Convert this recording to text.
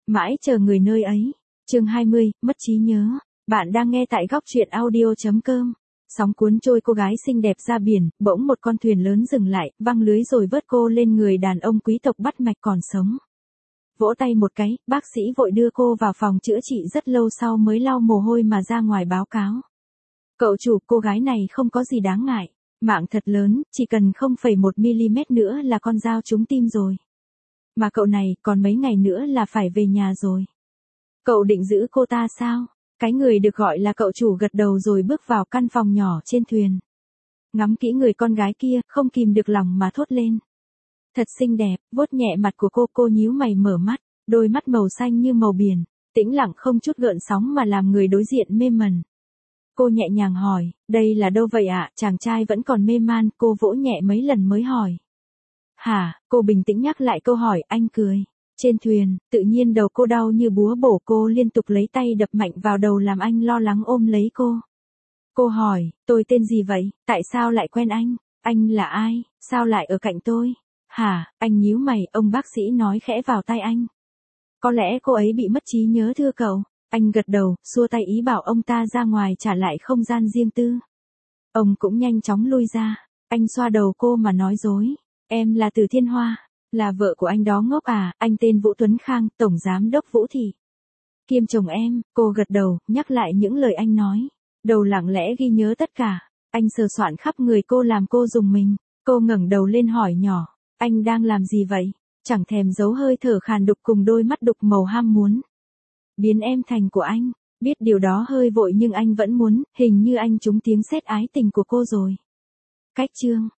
Mãi chờ người nơi ấy. Chương 20, mất trí nhớ. Bạn đang nghe tại góc truyện audio.com. Sóng cuốn trôi cô gái xinh đẹp ra biển, bỗng một con thuyền lớn dừng lại, văng lưới rồi vớt cô lên người đàn ông quý tộc bắt mạch còn sống. Vỗ tay một cái, bác sĩ vội đưa cô vào phòng chữa trị, rất lâu sau mới lau mồ hôi mà ra ngoài báo cáo. Cậu chủ, cô gái này không có gì đáng ngại. Mạng thật lớn, chỉ cần 0,1 mm nữa là con dao trúng tim rồi. Mà cậu này, còn mấy ngày nữa là phải về nhà rồi. Cậu định giữ cô ta sao? Cái người được gọi là cậu chủ gật đầu rồi bước vào căn phòng nhỏ trên thuyền. Ngắm kỹ người con gái kia, không kìm được lòng mà thốt lên. Thật xinh đẹp, vuốt nhẹ mặt của cô nhíu mày mở mắt, đôi mắt màu xanh như màu biển, tĩnh lặng không chút gợn sóng mà làm người đối diện mê mẩn. Cô nhẹ nhàng hỏi, đây là đâu vậy ạ? Chàng trai vẫn còn mê man, cô vỗ nhẹ mấy lần mới hỏi. Hả? Cô bình tĩnh nhắc lại câu hỏi, anh cười. Trên thuyền, tự nhiên đầu cô đau như búa bổ, cô liên tục lấy tay đập mạnh vào đầu làm anh lo lắng ôm lấy cô. Cô hỏi, tôi tên gì vậy? Tại sao lại quen anh? Anh là ai? Sao lại ở cạnh tôi? Hả? Anh nhíu mày, ông bác sĩ nói khẽ vào tai anh. Có lẽ cô ấy bị mất trí nhớ thưa cậu. Anh gật đầu, xua tay ý bảo ông ta ra ngoài trả lại không gian riêng tư. Ông cũng nhanh chóng lui ra. Anh xoa đầu cô mà nói dối. Em là Từ Thiên Hoa, là vợ của anh đó ngốc à? Anh tên Vũ Tuấn Khang, tổng giám đốc Vũ Thị. Kiêm chồng em. Cô gật đầu, nhắc lại những lời anh nói. Đầu lặng lẽ ghi nhớ tất cả. Anh sờ soạn khắp người cô làm cô rùng mình. Cô ngẩng đầu lên hỏi nhỏ. Anh đang làm gì vậy? Chẳng thèm giấu hơi thở khàn đục cùng đôi mắt đục màu ham muốn. Biến em thành của anh. Biết điều đó hơi vội nhưng anh vẫn muốn, hình như anh trúng tiếng sét ái tình của cô rồi. Cách chương.